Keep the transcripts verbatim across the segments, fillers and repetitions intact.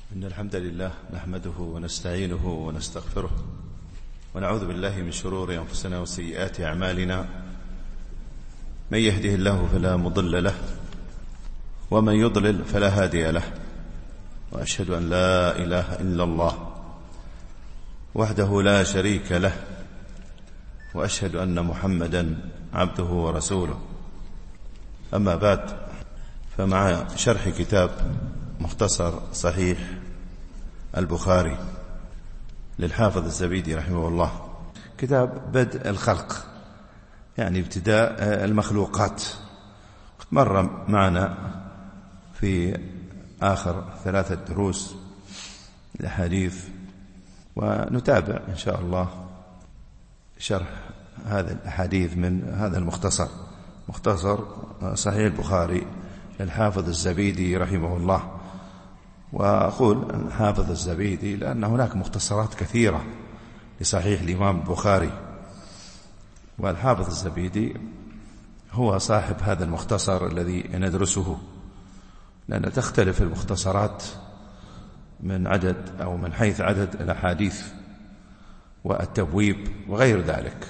إن الحمد لله نحمده ونستعينه ونستغفره ونعوذ بالله من شرور أنفسنا وسيئات أعمالنا. من يهده الله فلا مضل له ومن يضلل فلا هادي له، وأشهد أن لا إله إلا الله وحده لا شريك له، وأشهد أن محمدا عبده ورسوله. أما بعد، فمع شرح كتاب مختصر صحيح البخاري للحافظ الزبيدي رحمه الله، كتاب بدء الخلق، يعني ابتداء المخلوقات. مر معنا في آخر ثلاثة دروس الحديث، ونتابع إن شاء الله شرح هذا الحديث من هذا المختصر، مختصر صحيح البخاري للحافظ الزبيدي رحمه الله. وأقول الحافظ الزبيدي لأن هناك مختصرات كثيرة لصحيح الإمام البخاري، والحافظ الزبيدي هو صاحب هذا المختصر الذي ندرسه، لأن تختلف المختصرات من عدد أو من حيث عدد الأحاديث والتبويب وغير ذلك.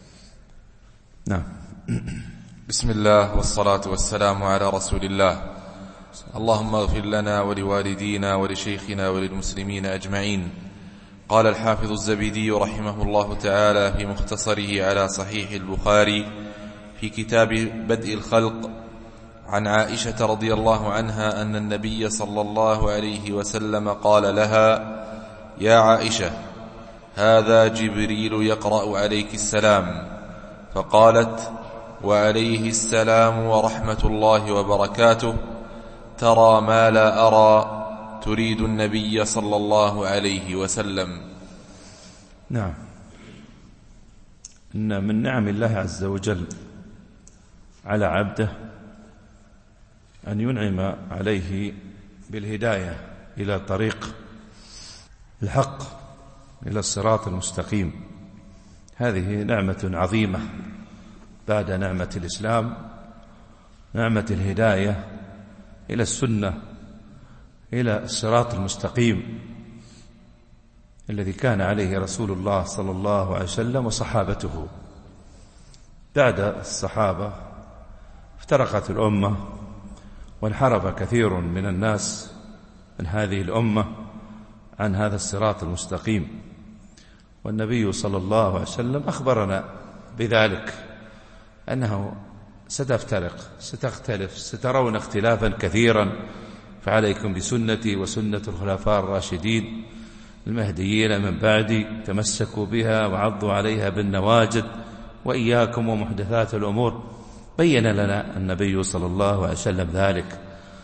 نعم. بسم الله والصلاة والسلام على رسول الله. اللهم اغفر لنا ولوالدينا ولشيخنا وللمسلمين أجمعين. قال الحافظ الزبيدي رحمه الله تعالى في مختصره على صحيح البخاري في كتاب بدء الخلق عن عائشة رضي الله عنها أن النبي صلى الله عليه وسلم قال لها: يا عائشة، هذا جبريل يقرأ عليك السلام. فقالت: وعليه السلام ورحمة الله وبركاته، ترى ما لا أرى، تريد النبي صلى الله عليه وسلم. نعم. إن من نعم الله عز وجل على عبده أن ينعم عليه بالهداية إلى طريق الحق، إلى الصراط المستقيم. هذه نعمة عظيمة بعد نعمة الإسلام، نعمة الهداية إلى السنة، إلى الصراط المستقيم الذي كان عليه رسول الله صلى الله عليه وسلم وصحابته. بعد الصحابة افترقت الأمة وانحرف كثير من الناس من هذه الأمة عن هذا الصراط المستقيم، والنبي صلى الله عليه وسلم أخبرنا بذلك، أنه ستفترق، ستختلف، سترون اختلافا كثيرا، فعليكم بسنتي وسنة الخلفاء الراشدين المهديين من بعدي، تمسكوا بها وعضوا عليها بالنواجذ، وإياكم ومحدثات الأمور. بين لنا النبي صلى الله عليه وسلم ذلك.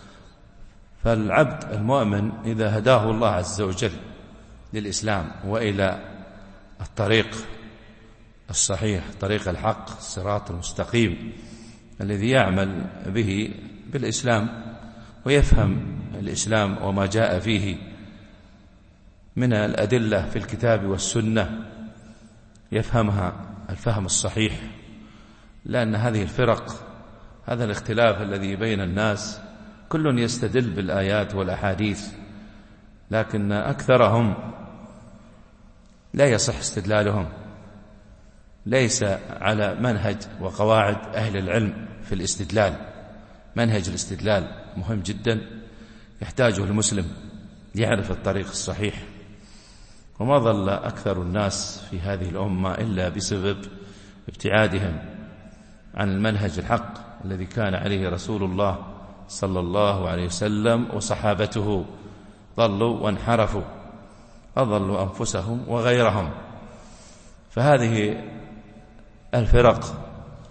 فالعبد المؤمن إذا هداه الله عز وجل للإسلام وإلى الطريق الصحيح، طريق الحق، الصراط المستقيم الذي يعمل به بالإسلام ويفهم الإسلام وما جاء فيه من الأدلة في الكتاب والسنة، يفهمها الفهم الصحيح. لأن هذه الفرق، هذا الاختلاف الذي بين الناس، كل يستدل بالآيات والأحاديث، لكن أكثرهم لا يصح استدلالهم، ليس على منهج وقواعد أهل العلم في الاستدلال. منهج الاستدلال مهم جدا، يحتاجه المسلم ليعرف الطريق الصحيح. وما ظل أكثر الناس في هذه الأمة إلا بسبب ابتعادهم عن المنهج الحق الذي كان عليه رسول الله صلى الله عليه وسلم وصحابته. ضلوا وانحرفوا، أضلوا أنفسهم وغيرهم. فهذه الفرق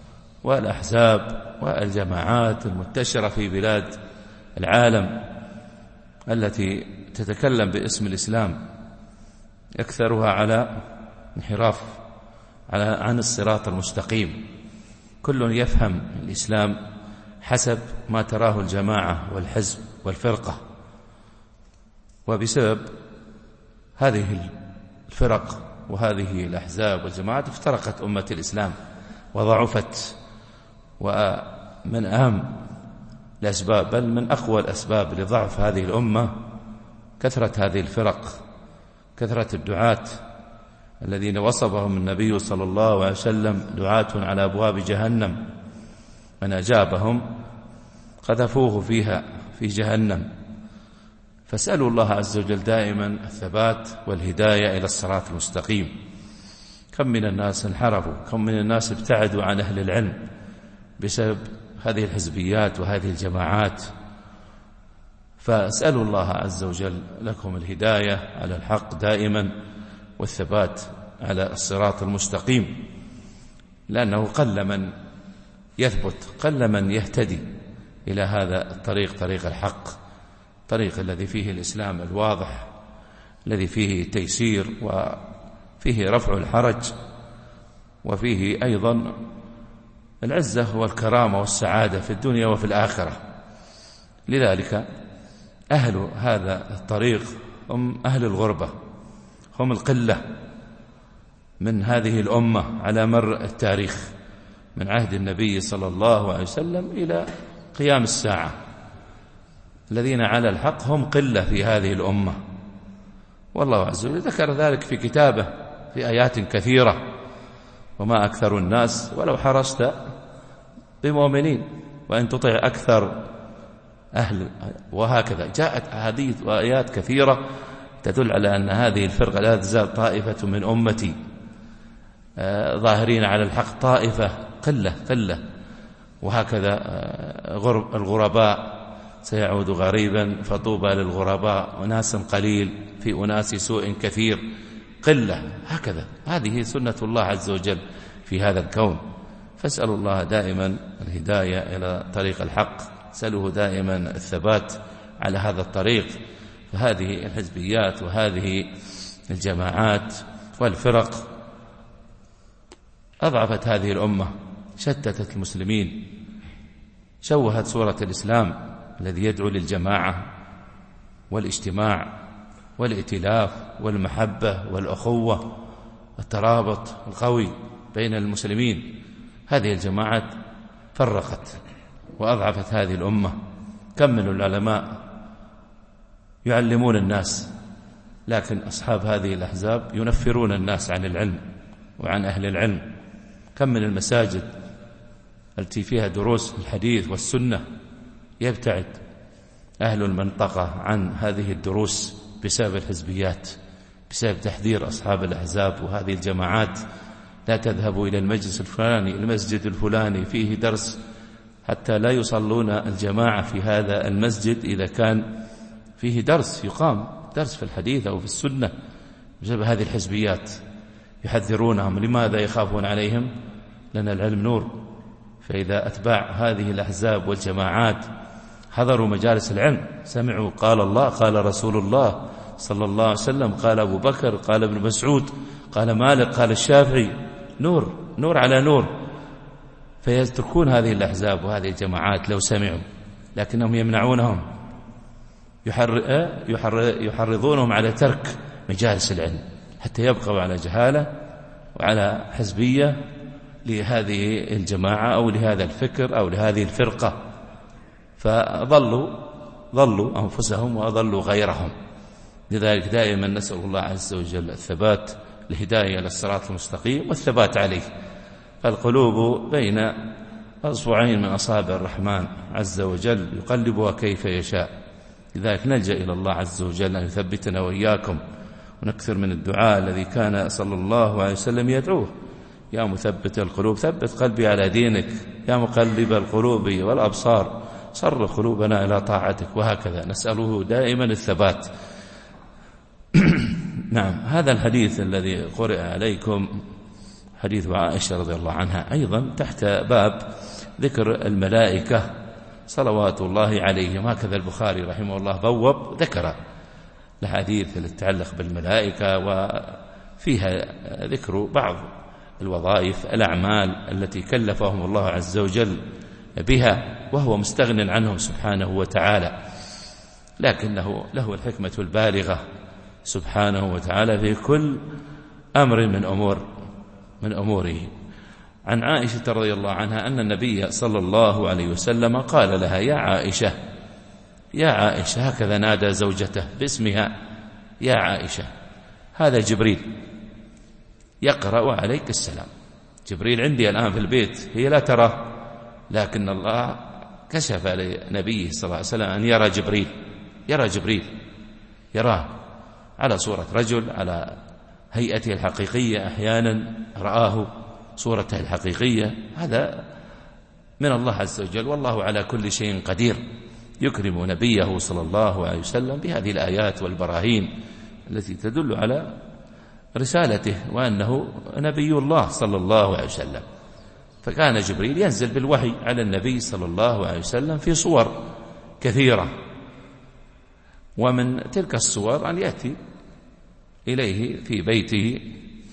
والأحزاب والجماعات المنتشرة في بلاد العالم التي تتكلم باسم الإسلام، أكثرها على انحراف على عن الصراط المستقيم. كل يفهم الإسلام حسب ما تراه الجماعة والحزب والفرقة، وبسبب هذه الفرق وهذه الأحزاب والجماعات افترقت أمة الإسلام وضعفت. ومن أهم الأسباب، بل من أقوى الأسباب لضعف هذه الأمة، كثرة هذه الفرق، كثرة الدعاة الذين وصفهم النبي صلى الله عليه وسلم دعاة على أبواب جهنم، من أجابهم قذفوه فيها في جهنم. فاسألوا الله عز وجل دائما الثبات والهداية إلى الصراط المستقيم. كم من الناس انحرفوا، كم من الناس ابتعدوا عن أهل العلم بسبب هذه الحزبيات وهذه الجماعات. فاسألوا الله عز وجل لكم الهداية على الحق دائما والثبات على الصراط المستقيم، لأنه قل من يثبت، قل من يهتدي إلى هذا الطريق، طريق الحق، طريق الذي فيه الإسلام الواضح، الذي فيه تيسير وفيه رفع الحرج وفيه أيضا العزة والكرامة والسعادة في الدنيا وفي الآخرة. لذلك أهل هذا الطريق هم أهل الغربة، هم القلة من هذه الأمة على مر التاريخ، من عهد النبي صلى الله عليه وسلم إلى قيام الساعة. الذين على الحق هم قلة في هذه الأمة، والله عز وجل ذكر ذلك في كتابه في آيات كثيرة: وما أكثر الناس ولو حرصت بمؤمنين وإن تطع أكثر أهل. وهكذا جاءت أحاديث وآيات كثيرة تدل على أن هذه الفرقة لا تزال طائفة من أمتي ظاهرين على الحق، طائفة قلة قلة. وهكذا الغرباء سيعود غريبا فطوبى للغرباء، وناس قليل في أناس سوء كثير، قلة. هكذا هذه سنة الله عز وجل في هذا الكون. فاسألوا الله دائما الهداية إلى طريق الحق، سألوه دائما الثبات على هذا الطريق. فهذه الحزبيات وهذه الجماعات والفرق أضعفت هذه الأمة، شتتت المسلمين، شوهت صورة الإسلام الذي يدعو للجماعة والاجتماع والائتلاف والمحبة والأخوة والترابط القوي بين المسلمين. هذه الجماعات فرقت وأضعفت هذه الأمة. كم من العلماء يعلمون الناس، لكن أصحاب هذه الأحزاب ينفرون الناس عن العلم وعن أهل العلم. كم من المساجد التي فيها دروس الحديث والسنة يبتعد أهل المنطقة عن هذه الدروس بسبب الحزبيات، بسبب تحذير أصحاب الأحزاب وهذه الجماعات: لا تذهبوا إلى المجلس الفلاني، المسجد الفلاني فيه درس، حتى لا يصلون الجماعة في هذا المسجد إذا كان فيه درس، يقام درس في الحديث أو في السنة. بسبب هذه الحزبيات يحذرونهم. لماذا يخافون عليهم؟ لأن العلم نور. فإذا أتباع هذه الأحزاب والجماعات حضروا مجالس العلم، سمعوا قال الله قال رسول الله صلى الله عليه وسلم، قال أبو بكر، قال ابن مسعود، قال مالك، قال الشافعي، نور نور على نور. فيتركون هذه الأحزاب وهذه الجماعات لو سمعوا، لكنهم يمنعونهم، يحرضونهم على ترك مجالس العلم حتى يبقوا على جهالة وعلى حزبية لهذه الجماعة أو لهذا الفكر أو لهذه الفرقة. فضلوا ضلوا أنفسهم وأضلوا غيرهم. لذلك دائما نسأل الله عز وجل الثبات، الهداية إلى الصراط المستقيم والثبات عليه. فالقلوب بين أصبعين من أصابع الرحمن عز وجل يقلبها كيف يشاء. لذلك نلجأ إلى الله عز وجل أن يثبتنا وإياكم، ونكثر من الدعاء الذي كان صلى الله عليه وسلم يدعوه: يا مثبت القلوب ثبت قلبي على دينك، يا مقلب القلوب والأبصار صرف قلوبنا إلى طاعتك. وهكذا نسأله دائما الثبات. نعم، هذا الحديث الذي قرأ عليكم حديث عائشة رضي الله عنها أيضا تحت باب ذكر الملائكة صلوات الله عليهم. هكذا البخاري رحمه الله بوب ذكر الحديث التي تتعلق بالملائكة، وفيها ذكر بعض الوظائف الأعمال التي كلفهم الله عز وجل بها، وهو مستغن عنهم سبحانه وتعالى، لكنه له الحكمة البالغة سبحانه وتعالى في كل أمر من أمور من أموره. عن عائشة رضي الله عنها أن النبي صلى الله عليه وسلم قال لها: يا عائشة يا عائشة، هكذا نادى زوجته باسمها، يا عائشة. هذا جبريل يقرأ عليك السلام. جبريل عندي الآن في البيت، هي لا تراه، لكن الله كشف لنبيه صلى الله عليه وسلم أن يرى جبريل، يرى جبريل، يراه على صورة رجل، على هيئته الحقيقية، أحيانا رآه صورته الحقيقية. هذا من الله عز وجل، والله على كل شيء قدير، يكرم نبيه صلى الله عليه وسلم بهذه الآيات والبراهين التي تدل على رسالته وأنه نبي الله صلى الله عليه وسلم. فكان جبريل ينزل بالوحي على النبي صلى الله عليه وسلم في صور كثيرة، ومن تلك الصور أن يأتي إليه في بيته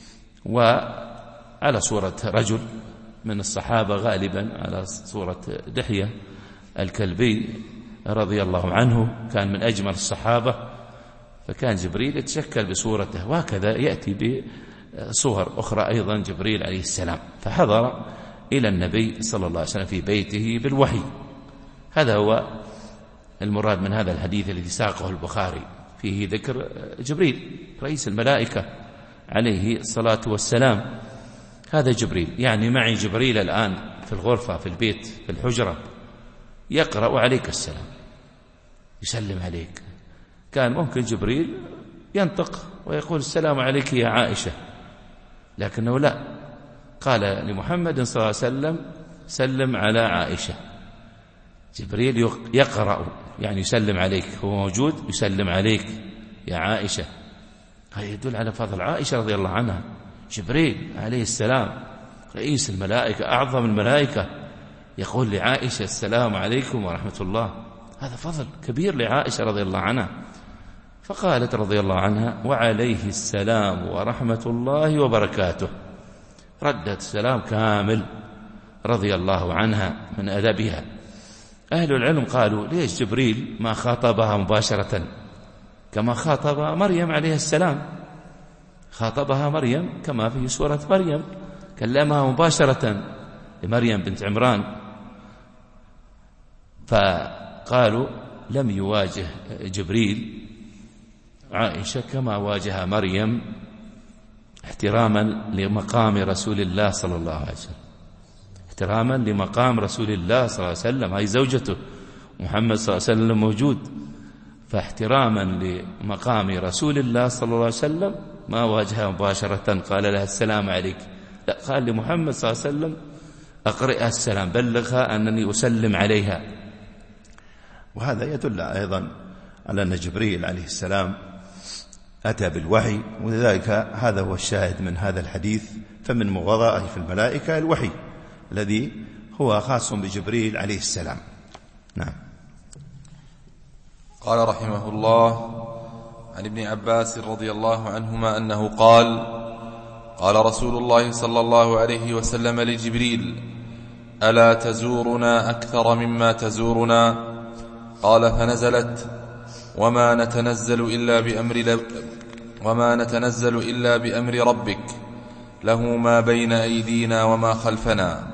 وعلى صورة رجل من الصحابة، غالبا على صورة دحية الكلبي رضي الله عنه، كان من أجمل الصحابة، فكان جبريل يتشكل بصورته. وهكذا يأتي بصور أخرى أيضا جبريل عليه السلام، فحضر إلى النبي صلى الله عليه وسلم في بيته بالوحي. هذا هو المراد من هذا الحديث الذي ساقه البخاري، فيه ذكر جبريل رئيس الملائكة عليه الصلاة والسلام. هذا جبريل، يعني معي جبريل الآن في الغرفة، في البيت، في الحجرة، يقرأ عليك السلام، يسلم عليك. كان ممكن جبريل ينطق ويقول السلام عليك يا عائشة، لكنه لا، قال لمحمد صلى الله عليه وسلم سلم على عائشة. جبريل يقرأ يعني يسلم عليك، هو موجود يسلم عليك يا عائشة. هذا يدل على فضل عائشة رضي الله عنها. جبريل عليه السلام رئيس الملائكة، أعظم الملائكة، يقول لعائشة السلام عليكم ورحمة الله. هذا فضل كبير لعائشة رضي الله عنها. فقالت رضي الله عنها وعليه السلام ورحمة الله وبركاته، ردت السلام كامل رضي الله عنها من أدبها. أهل العلم قالوا ليش جبريل ما خاطبها مباشرة كما خاطب مريم عليه السلام؟ خاطبها مريم كما في سورة مريم، كلمها مباشرة لمريم بنت عمران. فقالوا لم يواجه جبريل عائشة كما واجه مريم، احتراما لمقام رسول الله صلى الله عليه وسلم، احتراما لمقام رسول الله صلى الله عليه وسلم، هاي زوجته محمد صلى الله عليه وسلم موجود، فاحتراما لمقام رسول الله صلى الله عليه وسلم ما واجهها مباشرة قال لها السلام عليك، لا، قال لمحمد صلى الله عليه وسلم أقرئها السلام، بلغها أنني أسلم عليها. وهذا يدل أيضا على أن جبريل عليه السلام أتى بالوحي، ولذلك هذا هو الشاهد من هذا الحديث. فمن مغضائه في الملائكة الوحي الذي هو خاص بجبريل عليه السلام. نعم. قال رحمه الله عن ابن عباس رضي الله عنهما أنه قال قال رسول الله صلى الله عليه وسلم لجبريل ألا تزورنا أكثر مما تزورنا؟ قال فنزلت وما نتنزل إلا بأمر, وما نتنزل إلا بأمر ربك له ما بين أيدينا وما خلفنا.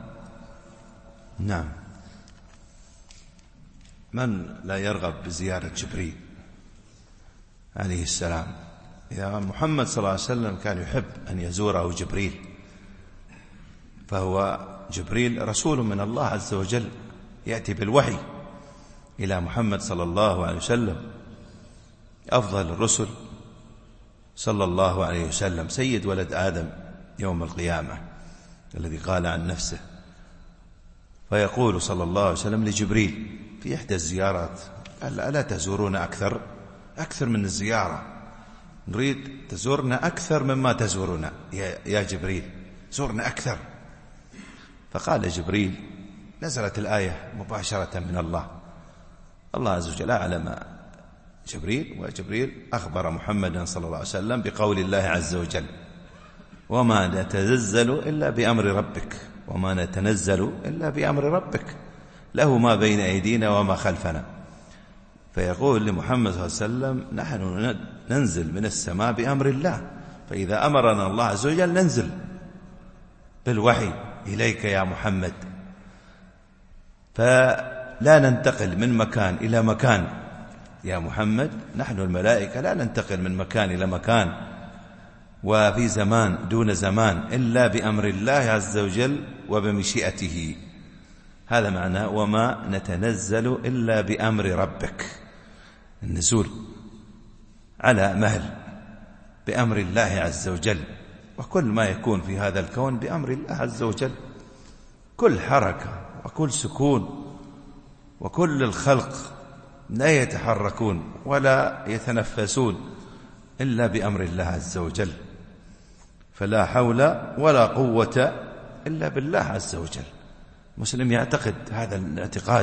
نعم. من لا يرغب بزيارة جبريل عليه السلام؟ إذا محمد صلى الله عليه وسلم كان يحب أن يزوره جبريل، فهو جبريل رسول من الله عز وجل يأتي بالوحي إلى محمد صلى الله عليه وسلم، أفضل الرسل صلى الله عليه وسلم، سيد ولد آدم يوم القيامة الذي قال عن نفسه. فيقول صلى الله عليه وسلم لجبريل في إحدى الزيارات ألا تزورون أكثر أكثر من الزيارة، نريد تزورنا أكثر مما تزورنا يا جبريل، زورنا أكثر. فقال جبريل، نزلت الآية مباشرة من الله، الله عز وجل أعلم جبريل، وجبريل أخبر محمدا صلى الله عليه وسلم بقول الله عز وجل وما نتنزل إلا بأمر ربك وما نتنزل إلا بأمر ربك له ما بين أيدينا وما خلفنا. فيقول لمحمد صلى الله عليه وسلم نحن ننزل من السماء بأمر الله، فإذا أمرنا الله عز وجل ننزل بالوحي إليك يا محمد. لا ننتقل من مكان إلى مكان يا محمد، نحن الملائكة لا ننتقل من مكان إلى مكان وفي زمان دون زمان إلا بأمر الله عز وجل وبمشيئته. هذا معنى وما نتنزل إلا بأمر ربك، النزول على مهل بأمر الله عز وجل، وكل ما يكون في هذا الكون بأمر الله عز وجل، كل حركة وكل سكون وكل الخلق لا يتحركون ولا يتنفسون إلا بأمر الله عز وجل، فلا حول ولا قوة إلا بالله عز وجل. مسلم يعتقد هذا الاعتقاد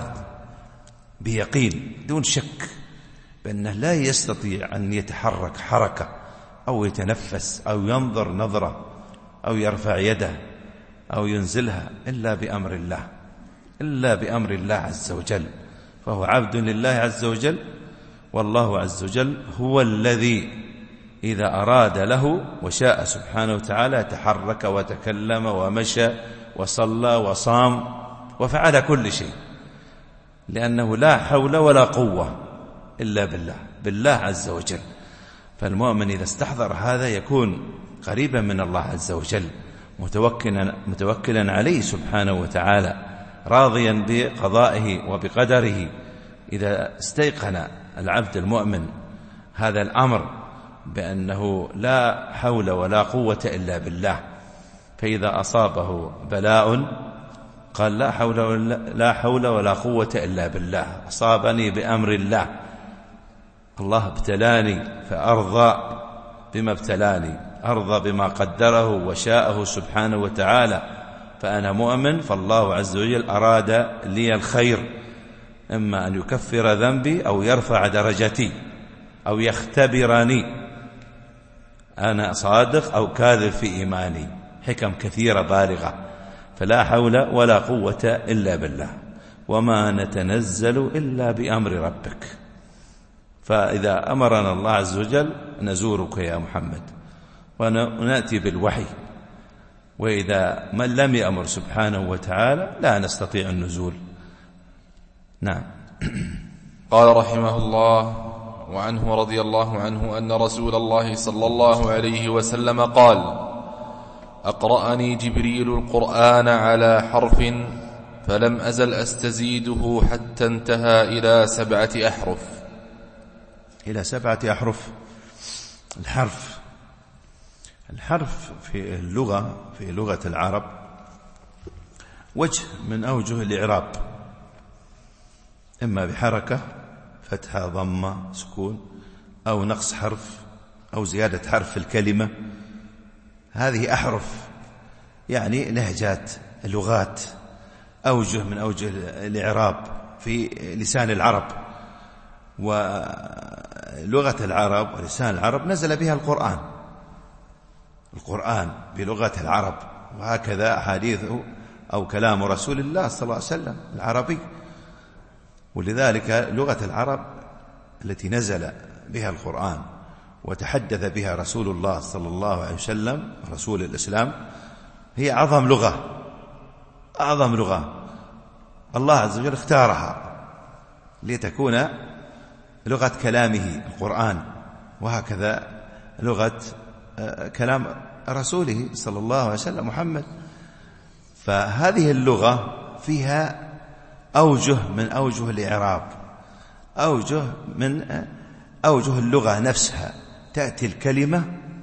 بيقين دون شك بأنه لا يستطيع أن يتحرك حركة أو يتنفس أو ينظر نظرة أو يرفع يده أو ينزلها إلا بأمر الله، إلا بأمر الله عز وجل، فهو عبد لله عز وجل. والله عز وجل هو الذي إذا أراد له وشاء سبحانه وتعالى تحرك وتكلم ومشى وصلى وصام وفعل كل شيء، لأنه لا حول ولا قوة إلا بالله بالله عز وجل. فالمؤمن إذا استحضر هذا يكون قريبا من الله عز وجل، متوكلا, متوكلا عليه سبحانه وتعالى، راضيا بقضائه وبقدره. إذا استيقن العبد المؤمن هذا الأمر بأنه لا حول ولا قوة إلا بالله، فإذا أصابه بلاء قال لا حول ولا, لا حول ولا قوة إلا بالله، أصابني بأمر الله، الله ابتلاني فأرضى بما ابتلاني، أرضى بما قدره وشاءه سبحانه وتعالى، فأنا مؤمن، فالله عز وجل أراد لي الخير، إما أن يكفر ذنبي أو يرفع درجتي أو يختبرني أنا صادق أو كاذب في إيماني، حكم كثيرة بالغة. فلا حول ولا قوة إلا بالله، وما نتنزل إلا بأمر ربك. فإذا أمرنا الله عز وجل نزورك يا محمد ونأتي بالوحي، وإذا من لم يأمر سبحانه وتعالى لا نستطيع النزول. نعم. قال رحمه الله: وعنه رضي الله عنه أن رسول الله صلى الله عليه وسلم قال: أقرأني جبريل القرآن على حرف فلم أزل أستزيده حتى انتهى إلى سبعة أحرف. إلى سبعة أحرف. الحرف الحرف في اللغة في لغة العرب وجه من أوجه الإعراب، إما بحركة فتحة ضمة سكون، أو نقص حرف، أو زيادة حرف في الكلمة. هذه أحرف يعني لهجات لغات، أوجه من أوجه الإعراب في لسان العرب. ولغة العرب ولسان العرب نزل بها القرآن، القرآن بلغة العرب، وهكذا أحاديثه أو كلام رسول الله صلى الله عليه وسلم العربي. ولذلك لغة العرب التي نزل بها القرآن وتحدث بها رسول الله صلى الله عليه وسلم رسول الإسلام هي أعظم لغة، أعظم لغة الله عز وجل اختارها لتكون لغة كلامه القرآن، وهكذا لغة كلام رسوله صلى الله عليه وسلم محمد. فهذه اللغة فيها أوجه من أوجه الإعراب، أوجه من أوجه اللغة نفسها. تأتي الكلمة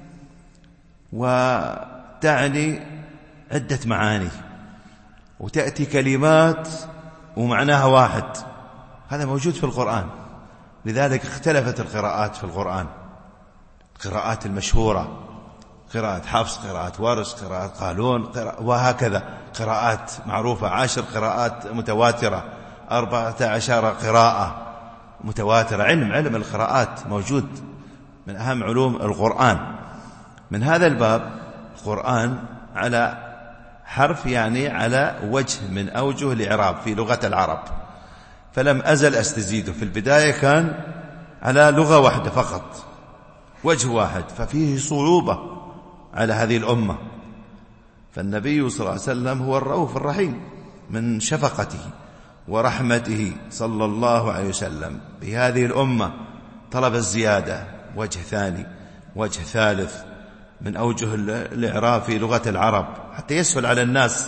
وتعني عدة معاني، وتأتي كلمات ومعناها واحد، هذا موجود في القرآن. لذلك اختلفت القراءات في القرآن، القراءات المشهورة، قراءة حفص، قراءة ورش، قراءة قالون، قراءة وهكذا قراءات معروفة، عشر قراءات متواترة، أربعة عشر قراءة متواترة. علم علم القراءات موجود من أهم علوم القرآن. من هذا الباب القرآن على حرف يعني على وجه من أوجه الإعراب في لغة العرب. فلم أزل أستزيده، في البداية كان على لغة واحدة فقط، وجه واحد، ففيه صعوبة على هذه الأمة. فالنبي صلى الله عليه وسلم هو الرؤوف الرحيم من شفقته ورحمته صلى الله عليه وسلم بهذه الأمة طلب الزيادة، وجه ثاني، وجه ثالث من أوجه الإعراب في لغة العرب حتى يسهل على الناس.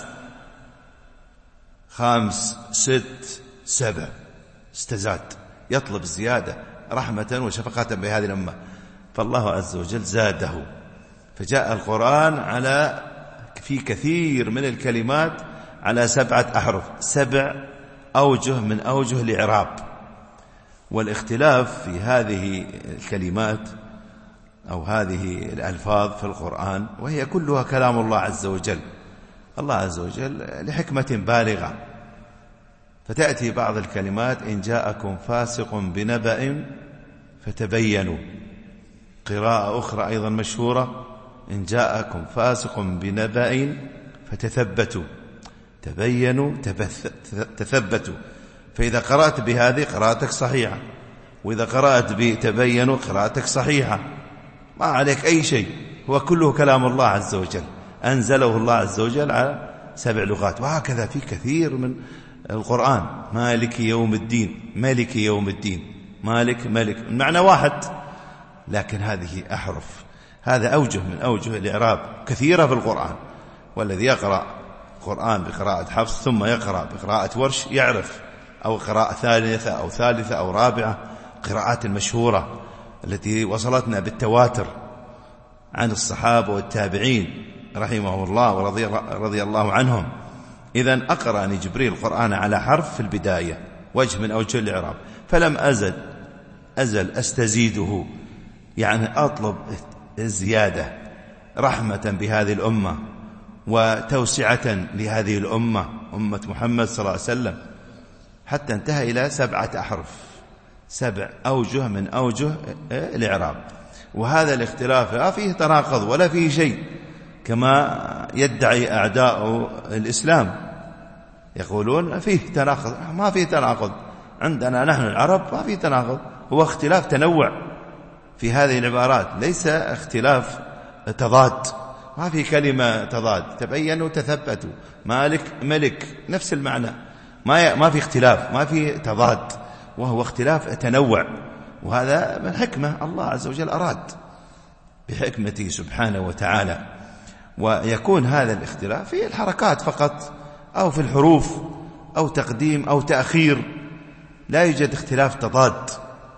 خامس، ست، سبع، استزاد، يطلب الزيادة رحمة وشفقة بهذه الأمة، فالله عز وجل زاده، فجاء القرآن على في كثير من الكلمات على سبعة أحرف، سبع أوجه من أوجه الإعراب. والاختلاف في هذه الكلمات أو هذه الألفاظ في القرآن وهي كلها كلام الله عز وجل، الله عز وجل لحكمة بالغة، فتأتي بعض الكلمات إن جاءكم فاسق بنبأ فتبينوا، قراءة أخرى أيضا مشهورة إن جاءكم فاسق بنبأ فتثبتوا، تبينوا تثبتوا. فإذا قرأت بهذه قراءتك صحيحة، وإذا قرأت بتبينوا قراءتك صحيحة، ما عليك أي شيء، هو كله كلام الله عز وجل، أنزله الله عز وجل على سبع لغات. وهكذا في كثير من القرآن، مالك يوم الدين، ملك يوم الدين، مالك ملك، المعنى واحد، لكن هذه أحرف. هذا أوجه من أوجه الإعراب كثيرة في القرآن. والذي يقرأ القرآن بقراءة حفص ثم يقرأ بقراءة ورش يعرف، أو قراءة ثالثة أو ثالثة أو رابعة، قراءات المشهورة التي وصلتنا بالتواتر عن الصحابة والتابعين رحمه الله ورضي رضي الله عنهم. إذن أقرأني جبريل القرآن على حرف في البداية، وجه من أوجه الإعراب، فلم أزل أزل أستزيده، يعني أطلب الزيادة رحمة بهذه الأمة وتوسعة لهذه الأمة، أمة محمد صلى الله عليه وسلم، حتى انتهى إلى سبعة أحرف، سبع أوجه من أوجه الإعراب. وهذا الاختلاف لا فيه تناقض ولا فيه شيء كما يدعي أعداء الإسلام، يقولون فيه تناقض. ما فيه تناقض، عندنا نحن العرب ما فيه تناقض، هو اختلاف تنوع في هذه العبارات، ليس اختلاف تضاد، ما في كلمة تضاد، تبينوا تثبتوا، مالك ملك، نفس المعنى، ما ما في اختلاف، ما في تضاد، وهو اختلاف تنوع. وهذا من حكمة الله عز وجل أراد بحكمته سبحانه وتعالى. ويكون هذا الاختلاف في الحركات فقط، أو في الحروف، أو تقديم أو تأخير، لا يوجد اختلاف تضاد.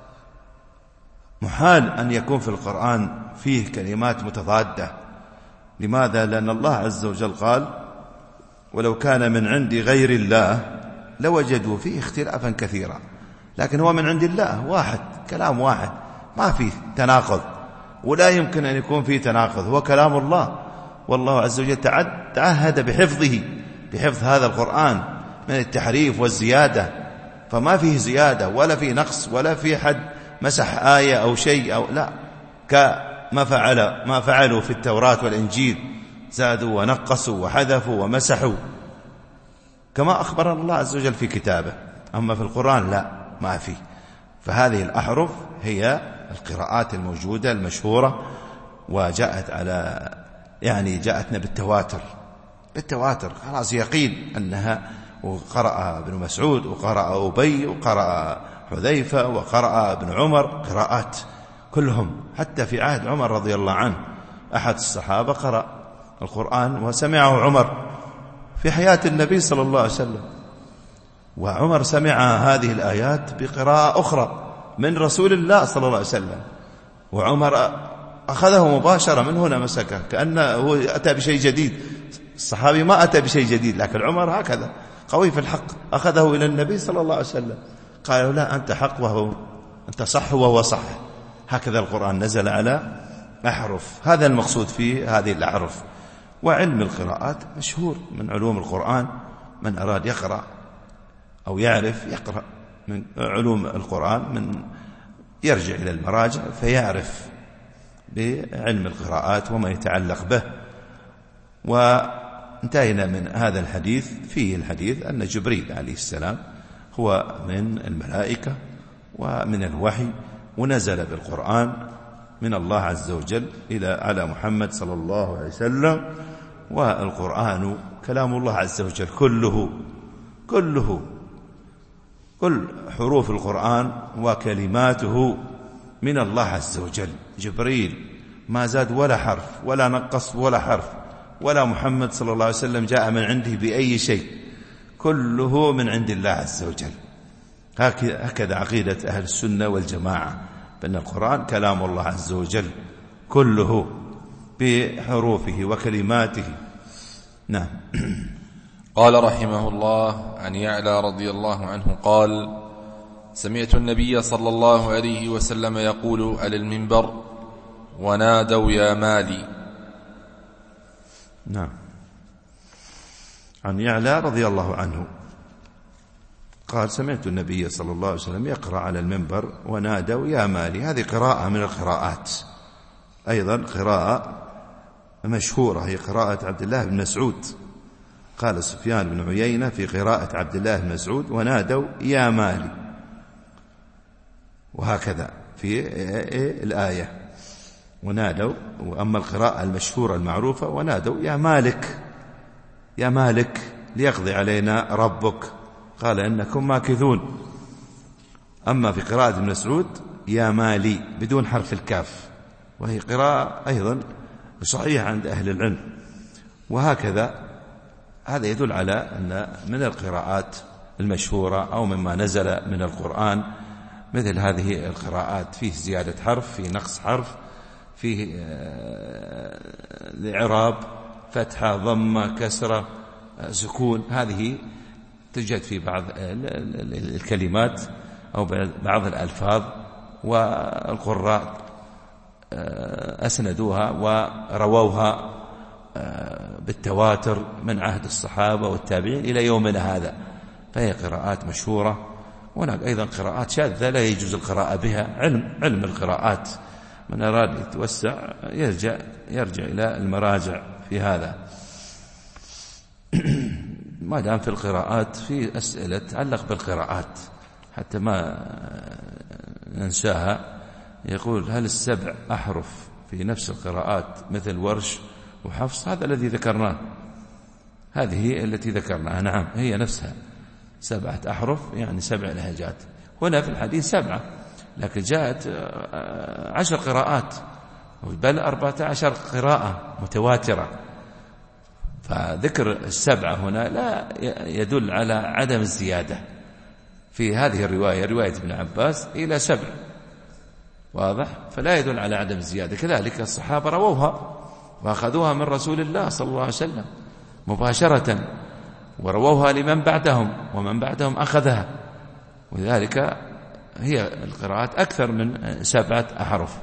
محال أن يكون في القرآن فيه كلمات متضادة. لماذا؟ لأن الله عز وجل قال ولو كان من عند غير الله لوجدوا فيه اختلافا كثيرا، لكن هو من عند الله واحد، كلام واحد، ما فيه تناقض، ولا يمكن أن يكون فيه تناقض، هو كلام الله. والله عز وجل تعهد بحفظه، بحفظ هذا القرآن من التحريف والزيادة، فما فيه زيادة ولا فيه نقص ولا فيه حد مسح آية أو شيء أو لا، كما فعل ما فعلوا في التوراة والإنجيل، زادوا ونقصوا وحذفوا ومسحوا كما أخبر الله عز وجل في كتابه. أما في القرآن لا، ما فيه. فهذه الأحرف هي القراءات الموجودة المشهورة، وجاءت على يعني جاءتنا بالتواتر، بالتواتر خلاص يقين أنها. وقرأ ابن مسعود وقرأ أبي وقرأ حذيفة وقرأ ابن عمر، قراءات كلهم. حتى في عهد عمر رضي الله عنه أحد الصحابة قرأ القرآن وسمعه عمر في حياة النبي صلى الله عليه وسلم، وعمر سمع هذه الآيات بقراءة أخرى من رسول الله صلى الله عليه وسلم، وعمر أخذه مباشرة من هنا مسكه كأنه أتى بشيء جديد. الصحابي ما أتى بشيء جديد، لكن عمر هكذا قوي في الحق، أخذه إلى النبي صلى الله عليه وسلم، قالوا لا أنت حق وهو أنت صح وهو صح. هكذا القرآن نزل على أحرف، هذا المقصود في هذه الأحرف. وعلم القراءات مشهور من علوم القرآن، من أراد يقرأ أو يعرف يقرأ من علوم القرآن، من يرجع إلى المراجع فيعرف بعلم القراءات وما يتعلق به. وانتهينا من هذا الحديث. فيه الحديث أن جبريل عليه السلام هو من الملائكة ومن الوحي، ونزل بالقرآن من الله عز وجل إلى على محمد صلى الله عليه وسلم. والقرآن كلام الله عز وجل كله كله كل حروف القرآن وكلماته من الله عز وجل. جبريل ما زاد ولا حرف ولا نقص ولا حرف، ولا محمد صلى الله عليه وسلم جاء من عنده بأي شيء، كله من عند الله عز وجل. هكذا عقيدة أهل السنة والجماعة، بأن القرآن كلام الله عز وجل كله بحروفه وكلماته. نعم. قال رحمه الله عن يعلى رضي الله عنه قال: سمعت النبي صلى الله عليه وسلم يقول على المنبر: ونادوا يا مالي. نعم. عن يعلى رضي الله عنه قال: سمعت النبي صلى الله عليه وسلم يقرأ على المنبر: ونادوا يا مالي. هذه قراءة من القراءات، أيضا قراءة مشهورة، هي قراءة عبد الله بن مسعود. قال سفيان بن عيينة في قراءة عبد الله بن مسعود: ونادوا يا مالي. وهكذا في الآية ونادوا. وأما القراءة المشهورة المعروفة: ونادوا يا مالك، يا مالك ليقضي علينا ربك، قال إنكم ماكثون. أما في قراءة ابن مسعود: يا مالي بدون حرف الكاف، وهي قراءة أيضا صحيحة عند أهل العلم. وهكذا هذا يدل على أن من القراءات المشهورة أو مما نزل من القرآن مثل هذه القراءات، فيه زيادة حرف، فيه نقص حرف، فيه إعراب، فتحة، ضمة، كسرة، سكون. هذه توجد في بعض الكلمات أو بعض الألفاظ، والقراء أسندوها ورووها بالتواتر من عهد الصحابة والتابعين إلى يومنا هذا، فهي قراءات مشهورة. وهناك أيضا قراءات شاذة لا يجوز القراءة بها. علم علم القراءات، من أراد يتوسع يرجع يرجع إلى المراجع في هذا. ما دام في القراءات في أسئلة تتعلق بالقراءات حتى ما ننساها. يقول: هل السبع أحرف في نفس القراءات مثل ورش وحفص؟ هذا الذي ذكرناه، هذه التي ذكرناها. نعم، هي نفسها سبعة أحرف، يعني سبع لهجات. هنا في الحديث سبعة، لكن جاءت عشر قراءات، بل أربعة عشر قراءة متواترة. فذكر السبعة هنا لا يدل على عدم الزيادة في هذه الرواية، رواية ابن عباس، إلى سبع، واضح؟ فلا يدل على عدم الزيادة. كذلك الصحابة رووها وأخذوها من رسول الله صلى الله عليه وسلم مباشرة، ورووها لمن بعدهم، ومن بعدهم أخذها. ولذلك هي القراءات أكثر من سبعة أحرف.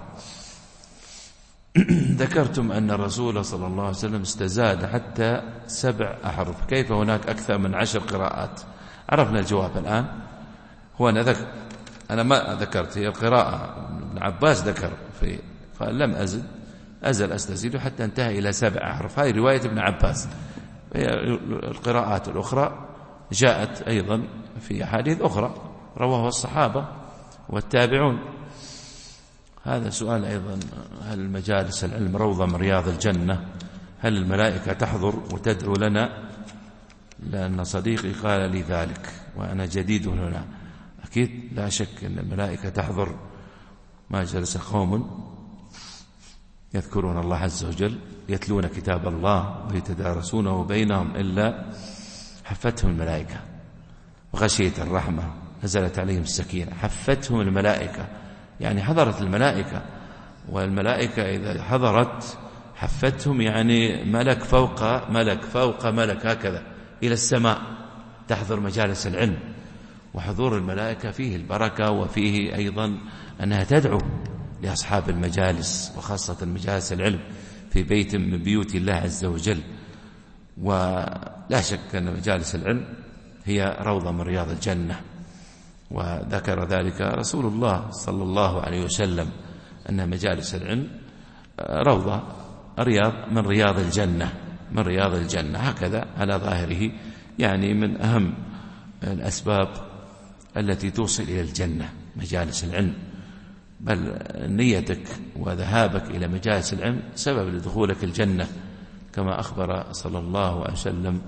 ذكرتم أن الرسول صلى الله عليه وسلم استزاد حتى سبع أحرف، كيف هناك أكثر من عشر قراءات؟ عرفنا الجواب الآن. هو أنا, ذكر أنا ما ذكرت، هي القراءة ابن عباس ذكر في قال: لم أزد أزل أستزيد حتى انتهى إلى سبع أحرف. هذه رواية ابن عباس. القراءات الأخرى جاءت أيضا في أحاديث أخرى رواه الصحابة والتابعون. هذا سؤال أيضا: هل مجالس العلم روضة من رياض الجنة؟ هل الملائكة تحضر وتدعو لنا؟ لأن صديقي قال لي ذلك وأنا جديد هنا. أكيد لا شك أن الملائكة تحضر ما جلس قوم يذكرون الله عز وجل يتلون كتاب الله ويتدارسونه بينهم إلا حفتهم الملائكة وغشية الرحمة نزلت عليهم السكينة. حفتهم الملائكة يعني حضرت الملائكة، والملائكة إذا حضرت حفتهم يعني ملك فوق ملك فوق ملك، هكذا إلى السماء تحضر مجالس العلم. وحضور الملائكة فيه البركة، وفيه أيضا أنها تدعو لأصحاب المجالس، وخاصة مجالس العلم في بيت من بيوت الله عز وجل. ولا شك أن مجالس العلم هي روضة من رياض الجنة، وذكر ذلك رسول الله صلى الله عليه وسلم أن مجالس العلم روضة رياض من رياض الجنة من رياض الجنة هكذا على ظاهره، يعني من أهم الأسباب التي توصل إلى الجنة مجالس العلم. بل نيتك وذهابك إلى مجالس العلم سبب لدخولك الجنة، كما أخبر صلى الله عليه وسلم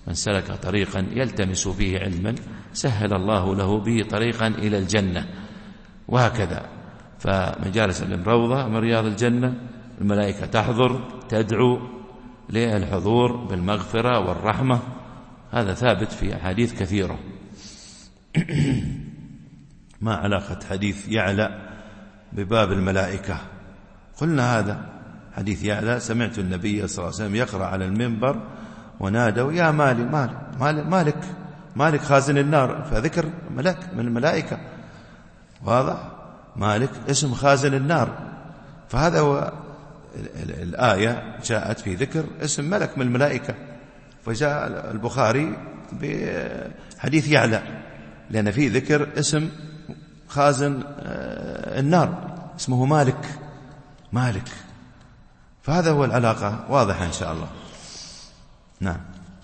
من سلك طريقا يلتمس فيه علما سهل الله له به طريقا إلى الجنة، وهكذا. فمجالس العلم روضة من رياض الجنة، الملائكة تحضر تدعو للحضور بالمغفرة والرحمة، هذا ثابت في أحاديث كثيرة. ما علاقة حديث يعلى بباب الملائكة؟ قلنا هذا حديث يعلى، سمعت النبي صلى الله عليه وسلم يقرأ على المنبر ونادوا يا مالي مالك مالك مالك خازن النار، فذكر ملك من الملائكة، واضح؟ مالك اسم خازن النار، فهذا هو الآية جاءت في ذكر اسم ملك من الملائكة، فجاء البخاري بحديث يعلى لأن فيه ذكر اسم خازن النار اسمه مالك مالك، فهذا هو العلاقة واضحة إن شاء الله. نعم.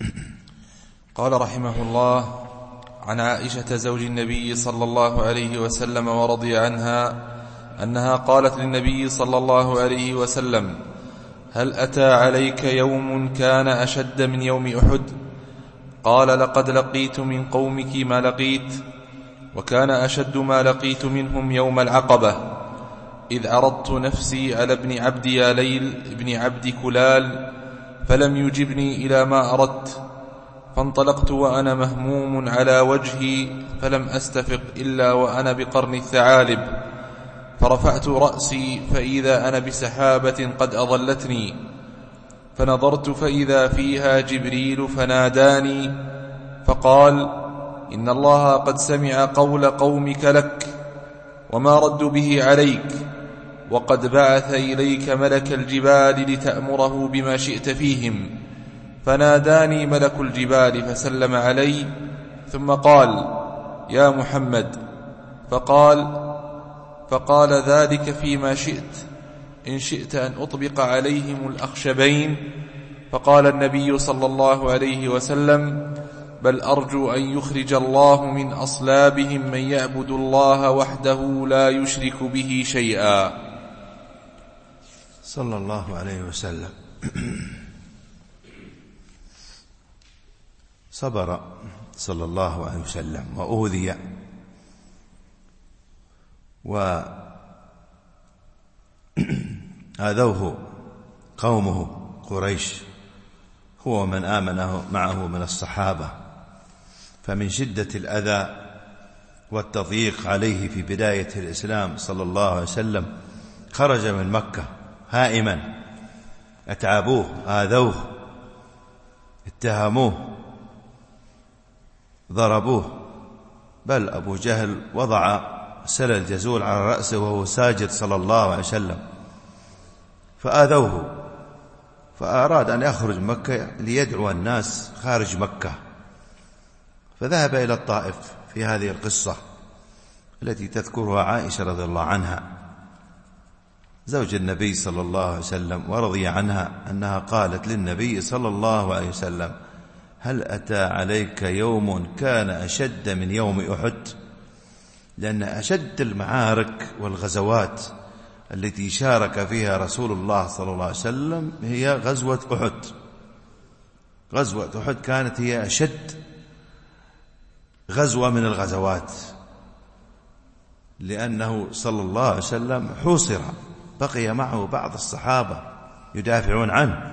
قال رحمه الله: عن عائشة زوج النبي صلى الله عليه وسلم ورضي عنها أنها قالت للنبي صلى الله عليه وسلم: هل أتى عليك يوم كان أشد من يوم أحد؟ قال: لقد لقيت من قومك ما لقيت، وكان أشد ما لقيت منهم يوم العقبة، إذ عرضت نفسي على ابن عبد يا ليل ابن عبد كلال فلم يجبني إلى ما أردت، فانطلقت وأنا مهموم على وجهي فلم أستفق إلا وأنا بقرن الثعالب، فرفعت رأسي فإذا أنا بسحابة قد أظلتني، فنظرت فإذا فيها جبريل فناداني فقال: إن الله قد سمع قول قومك لك وما ردوا به عليك، وقد بعث إليك ملك الجبال لتأمره بما شئت فيهم. فناداني ملك الجبال فسلم علي، ثم قال: يا محمد، فقال فقال ذلك فيما شئت، إن شئت أن أطبق عليهم الأخشبين. فقال النبي صلى الله عليه وسلم: بل أرجو أن يخرج الله من أصلابهم من يعبد الله وحده لا يشرك به شيئا. صلى الله عليه وسلم. صبر صلى الله عليه وسلم وأوذي، وآذوه قومه قريش، هو من آمنه معه من الصحابة، فمن شدة الأذى والتضييق عليه في بداية الإسلام صلى الله عليه وسلم خرج من مكة هائما، أتعبوه، آذوه، اتهموه، ضربوه، بل أبو جهل وضع سل الجزول على رأسه وهو ساجد صلى الله عليه وسلم، فآذوه، فأراد أن يخرج من مكة ليدعو الناس خارج مكة، فذهب إلى الطائف في هذه القصة التي تذكرها عائشة رضي الله عنها زوج النبي صلى الله عليه وسلم ورضي عنها أنها قالت للنبي صلى الله عليه وسلم: هل أتى عليك يوم كان أشد من يوم أحد؟ لأن أشد المعارك والغزوات التي شارك فيها رسول الله صلى الله عليه وسلم هي غزوة أحد. غزوة أحد كانت هي أشد غزوة من الغزوات، لأنه صلى الله عليه وسلم حوصر، بقي معه بعض الصحابة يدافعون عنه،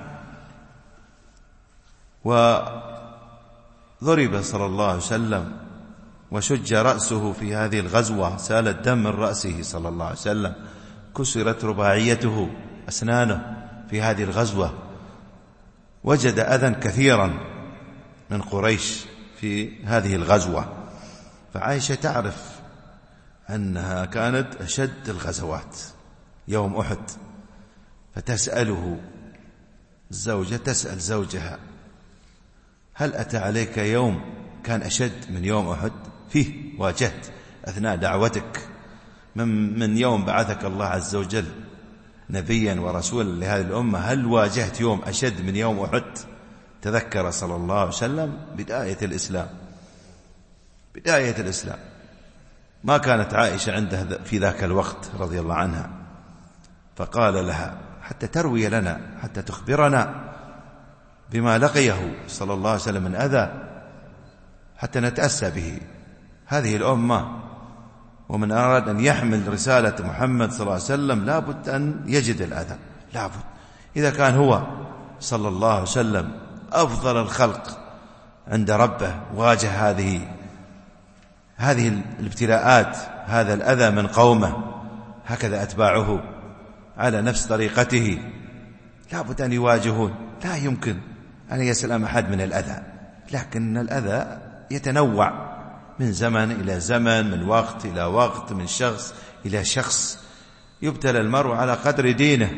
وضرب صلى الله عليه وسلم وشج رأسه في هذه الغزوة، سال الدم من رأسه صلى الله عليه وسلم، كسرت رباعيته أسنانه في هذه الغزوة، وجد أذى كثيرا من قريش في هذه الغزوة. فعائشة تعرف أنها كانت أشد الغزوات يوم أحد، فتسأله الزوجة، تسأل زوجها: هل أتى عليك يوم كان أشد من يوم أحد؟ فيه واجهت أثناء دعوتك من, من يوم بعثك الله عز وجل نبيا ورسولا لهذه الأمة، هل واجهت يوم أشد من يوم أحد؟ تذكر صلى الله عليه وسلم بداية الإسلام، بداية الإسلام ما كانت عائشة عنده في ذاك الوقت رضي الله عنها، فقال لها حتى تروي لنا، حتى تخبرنا بما لقيه صلى الله عليه وسلم من أذى حتى نتأسى به هذه الأمة. ومن أراد أن يحمل رسالة محمد صلى الله عليه وسلم لا بد أن يجد الأذى، لا بد. إذا كان هو صلى الله عليه وسلم أفضل الخلق عند ربه واجه هذه هذه الابتلاءات، هذا الأذى من قومه، هكذا أتباعه على نفس طريقته لا بد أن يواجهون. لا يمكن أن يسلم أحد من الأذى، لكن الأذى يتنوع من زمن إلى زمن، من وقت إلى وقت، من شخص إلى شخص، يبتلى المرء على قدر دينه.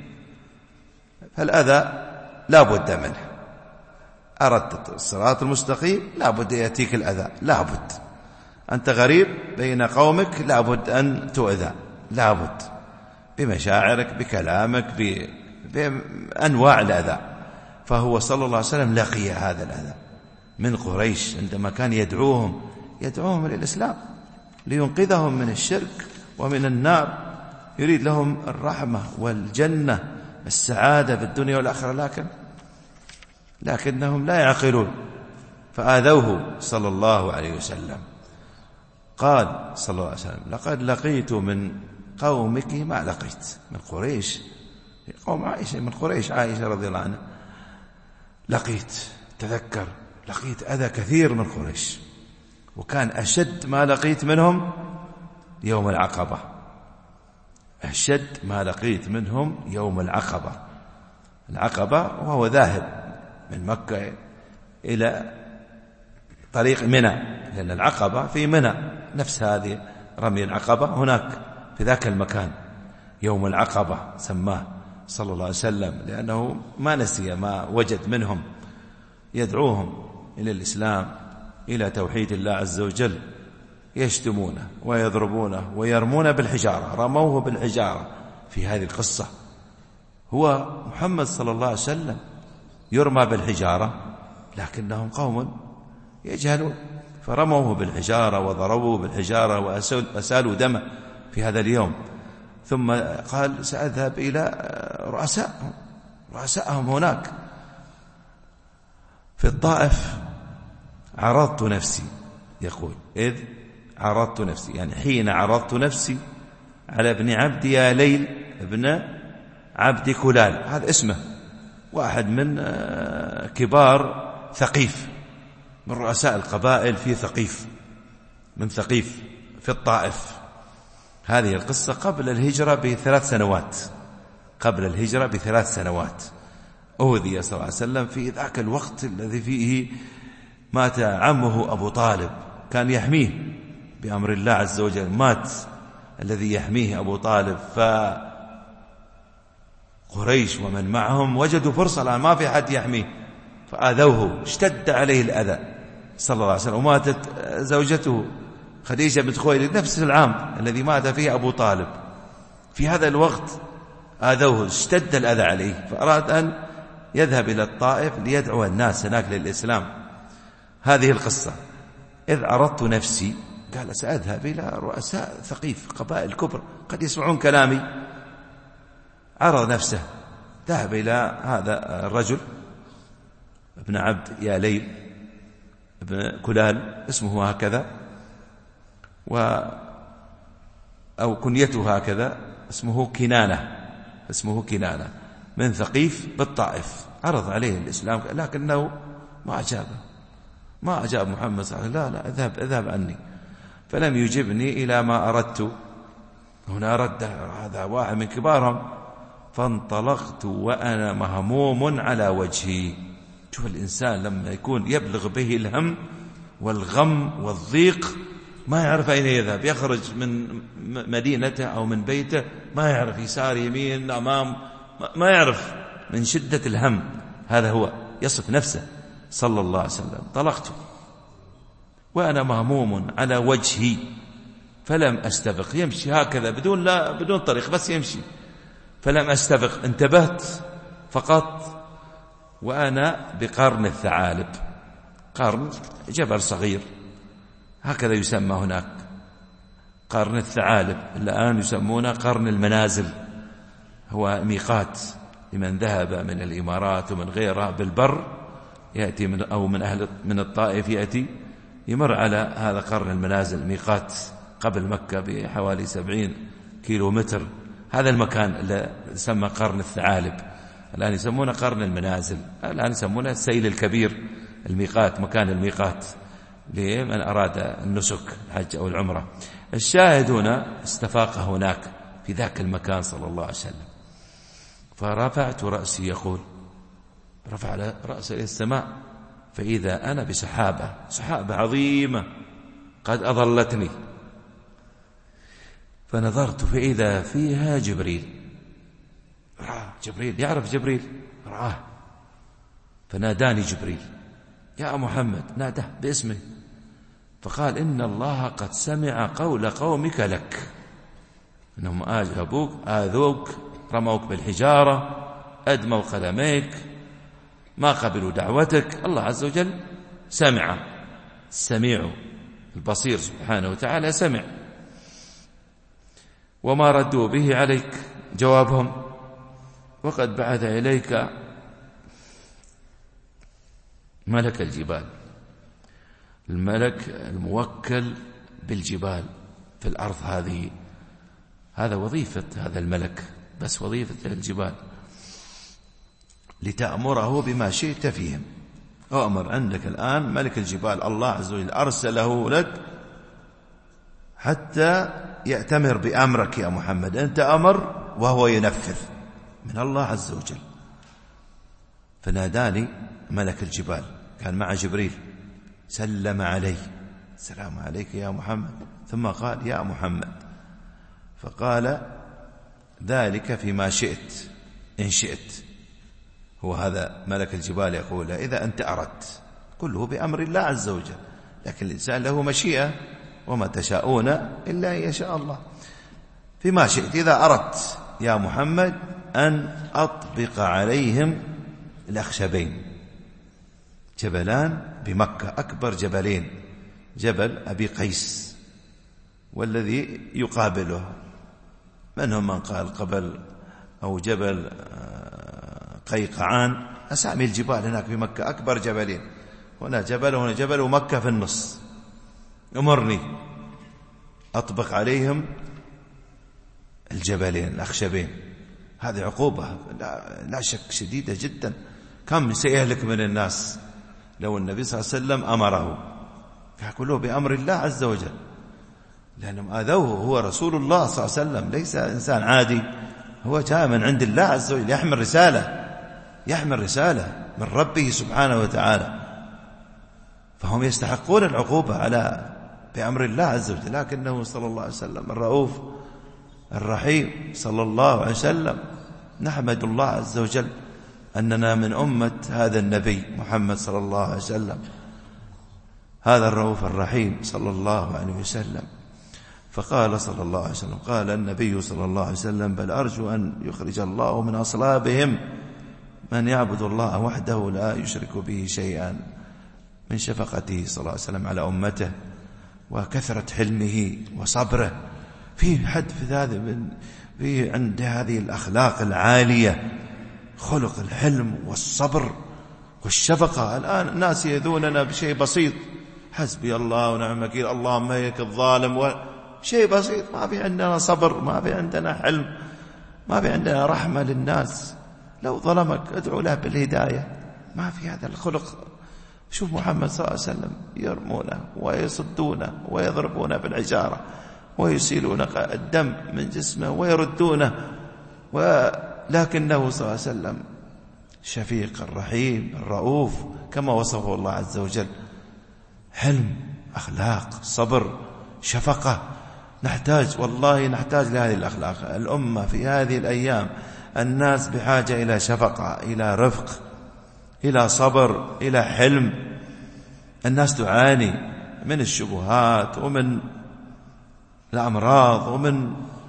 فالأذى لا بد منه. أردت الصراط المستقيم لا بد يأتيك الأذى، لا بد. أنت غريب بين قومك لا بد أن تؤذى، لا بد، بمشاعرك، بكلامك، بأنواع الأذى. فهو صلى الله عليه وسلم لقي هذا الأذى من قريش عندما كان يدعوهم يدعوهم إلى الإسلام لينقذهم من الشرك ومن النار، يريد لهم الرحمة والجنة، السعادة في الدنيا والآخرة، لكن لكنهم لا يعقلون فآذوه صلى الله عليه وسلم. قال صلى الله عليه وسلم: لقد لقيت من قومك ما لقيت. من قريش، قوم عائشة، من قريش عائشة رضي الله عنها، لقيت، تذكر، لقيت أذى كثير من قريش، وكان أشد ما لقيت منهم يوم العقبة، أشد ما لقيت منهم يوم العقبة. العقبة وهو ذاهب من مكة إلى طريق منى، لأن العقبة في منى، نفس هذه رمي العقبة هناك في ذاك المكان. يوم العقبة سماه صلى الله عليه وسلم لأنه ما نسي ما وجد منهم، يدعوهم إلى الإسلام، إلى توحيد الله عز وجل، يشتمونه ويضربونه ويرمونه بالحجارة، رموه بالحجارة في هذه القصة. هو محمد صلى الله عليه وسلم يرمى بالحجارة، لكنهم قوم يجهلون، فرموه بالحجارة وضربوه بالحجارة وأسالوا دمه في هذا اليوم. ثم قال: سأذهب إلى رؤسائهم رؤسائهم هناك في الطائف. عرضت نفسي، يقول: إذ عرضت نفسي، يعني حين عرضت نفسي على ابن عبد يا ليل ابن عبد كلال، هذا اسمه، واحد من كبار ثقيف، من رؤساء القبائل في ثقيف، من ثقيف في الطائف. هذه القصة قبل الهجرة بثلاث سنوات، قبل الهجرة بثلاث سنوات أوذي صلى الله عليه وسلم في ذاك الوقت الذي فيه مات عمه أبو طالب، كان يحميه بأمر الله عز وجل، مات الذي يحميه أبو طالب. فقريش ومن معهم وجدوا فرصة، الآن ما في حد يحميه، فآذوه، اشتد عليه الأذى صلى الله عليه وسلم. وماتت زوجته خديجة بنت خويلد نفس العام الذي مات فيه أبو طالب. في هذا الوقت آذوه، اشتد الأذى عليه، فأراد أن يذهب إلى الطائف ليدعو الناس هناك للإسلام. هذه القصة: إذ عرضت نفسي، قال: سأذهب إلى رؤساء ثقيف، قبائل كبر، قد يسمعون كلامي. عرض نفسه، ذهب إلى هذا الرجل ابن عبد يا ليل ابن كلال، اسمه هكذا، و أو كنيته هكذا، اسمه كنانة، اسمه كنانة، من ثقيف بالطائف. عرض عليه الإسلام، لكنه ما أجابه، ما أجاب محمد صلى الله عليه وسلم: لا لا اذهب اذهب عني. فلم يجبني إلى ما أردت. هنا رد هذا واحد من كبارهم: فانطلقت وأنا مهموم على وجهي. شوف الإنسان لما يكون يبلغ به الهم والغم والضيق ما يعرف أين يذهب، يخرج من مدينته أو من بيته ما يعرف يسار يمين أمام، ما يعرف من شدة الهم. هذا هو يصف نفسه صلى الله عليه وسلم: طلقت وأنا مهموم على وجهي فلم أستبق. يمشي هكذا بدون لا بدون طريق، بس يمشي. فلم أستبق، انتبهت فقط وأنا بقرن الثعالب. قرن جبل صغير هكذا يسمى هناك، قرن الثعالب، الآن يسمونه قرن المنازل، هو ميقات لمن ذهب من الإمارات ومن غيرها بالبر يأتي من أو من أهل من الطائف يأتي يمر على هذا قرن المنازل، ميقات قبل مكة بحوالي سبعين كيلو متر. هذا المكان اللي يسمى قرن الثعالب، الآن يسمونه قرن المنازل، الآن يسمونه السيل الكبير، الميقات، مكان الميقات لمن أراد النسك الحج أو العمرة. الشاهد هنا استفاق هناك في ذاك المكان صلى الله عليه وسلم، فرفعت رأسي، يقول رفع رأسي إلى السماء فإذا أنا بسحابة، سحابة عظيمة قد أظلتني، فنظرت فإذا فيها جبريل. رآه جبريل، يعرف جبريل، رآه فناداني جبريل يا محمد، ناداه باسمه، فقال إن الله قد سمع قول قومك لك، إنهم آجهبوك، آذوك، رموك بالحجارة، أدموا قدميك، ما قبلوا دعوتك. الله عز وجل سمع، السميع البصير سبحانه وتعالى سمع، وما ردوا به عليك جوابهم، وقد بعث إليك ملك الجبال، الملك الموكل بالجبال في الأرض هذه، هذا وظيفة هذا الملك، بس وظيفة الجبال، لتأمره بما شئت فيهم. أؤمر عندك الآن ملك الجبال، الله عز وجل أرسله لك حتى يأتمر بأمرك يا محمد، أنت أمر وهو ينفذ من الله عز وجل. فناداني ملك الجبال، كان مع جبريل، سلم علي، السلام عليك يا محمد، ثم قال يا محمد، فقال ذلك فيما شئت إن شئت. هو هذا ملك الجبال يقول إذا أنت أردت، كله بأمر الله عز وجل، لكن الإنسان له مشيئة، وما تشاءون إلا أن يشاء الله. فيما شئت إذا أردت يا محمد أن أطبق عليهم الأخشبين، جبلان بمكة، أكبر جبلين، جبل أبي قيس والذي يقابله، منهم من قال قبل أو جبل قيقعان، أسامي الجبال هناك في مكة أكبر جبلين، هنا جبل وهنا جبل، ومكة في النص. أمرني أطبق عليهم الجبلين الأخشبين، هذه عقوبة لا, لا شك شديدة جدا، كم سيهلك من الناس لو النبي صلى الله عليه وسلم أمره، فكله بأمر الله عز وجل، لأنهم آذوه، هو رسول الله صلى الله عليه وسلم، ليس إنسان عادي، هو جاء من عند الله عز وجل، يحمل رسالة، يحمل رسالة من ربه سبحانه وتعالى، فهم يستحقون العقوبة على بأمر الله عز وجل، لكنه صلى الله عليه وسلم الرؤوف الرحيم صلى الله عليه وسلم. نحمد الله عز وجل أننا من أمة هذا النبي محمد صلى الله عليه وسلم، هذا الرؤوف الرحيم صلى الله عليه وسلم. فقال صلى الله عليه وسلم، قال النبي صلى الله عليه وسلم بل أرجو أن يخرج الله من أصلابهم من يعبد الله وحده لا يشرك به شيئا، من شفقته صلى الله عليه وسلم على أمته وكثرة حلمه وصبره، في حد في هذا من في عند هذه الأخلاق العالية، خلق الحلم والصبر والشفقة. الآن الناس يذوننا بشيء بسيط، حسبي الله ونعم الوكيل، اللهم هيك الظالم، وشيء بسيط، ما في عندنا صبر، ما في عندنا حلم، ما في عندنا رحمة للناس. لو ظلمك ادعو له بالهداية، ما في هذا الخلق. شوف محمد صلى الله عليه وسلم يرمونه ويصدونه ويضربونه بالحجارة ويسيلون الدم من جسمه ويردونه، ولكنه صلى الله عليه وسلم شفيق الرحيم الرؤوف كما وصفه الله عز وجل، حلم، أخلاق، صبر، شفقة. نحتاج والله نحتاج لهذه الأخلاق. الأمة في هذه الأيام الناس بحاجة إلى شفقة، إلى رفق، إلى صبر، إلى حلم. الناس تعاني من الشبهات ومن الأمراض ومن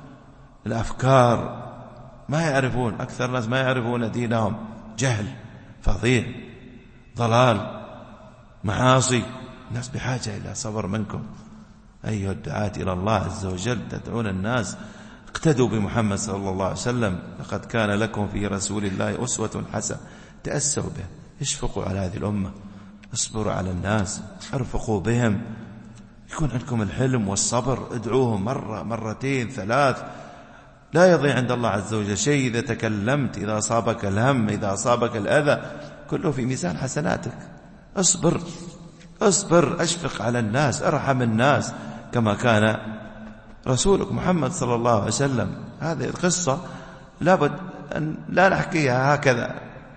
الأفكار، ما يعرفون، أكثر الناس ما يعرفون دينهم، جهل فظيع، ضلال، معاصي. الناس بحاجة إلى صبر منكم أيها الدعاة إلى الله عز وجل، تدعون الناس. اقتدوا بمحمد صلى الله عليه وسلم، لقد كان لكم في رسول الله أسوة حسنة. تأسوا به، اشفقوا على هذه الأمة، اصبروا على الناس، ارفقوا بهم، يكون عندكم الحلم والصبر، ادعوهم مرة مرتين ثلاث، لا يضيع عند الله عز وجل شيء. إذا تكلمت، إذا أصابك الهم، إذا أصابك الأذى، كله في ميزان حسناتك. اصبر اصبر، اشفق على الناس، ارحم الناس كما كان رسولك محمد صلى الله عليه وسلم. هذه القصة لابد أن لا نحكيها هكذا،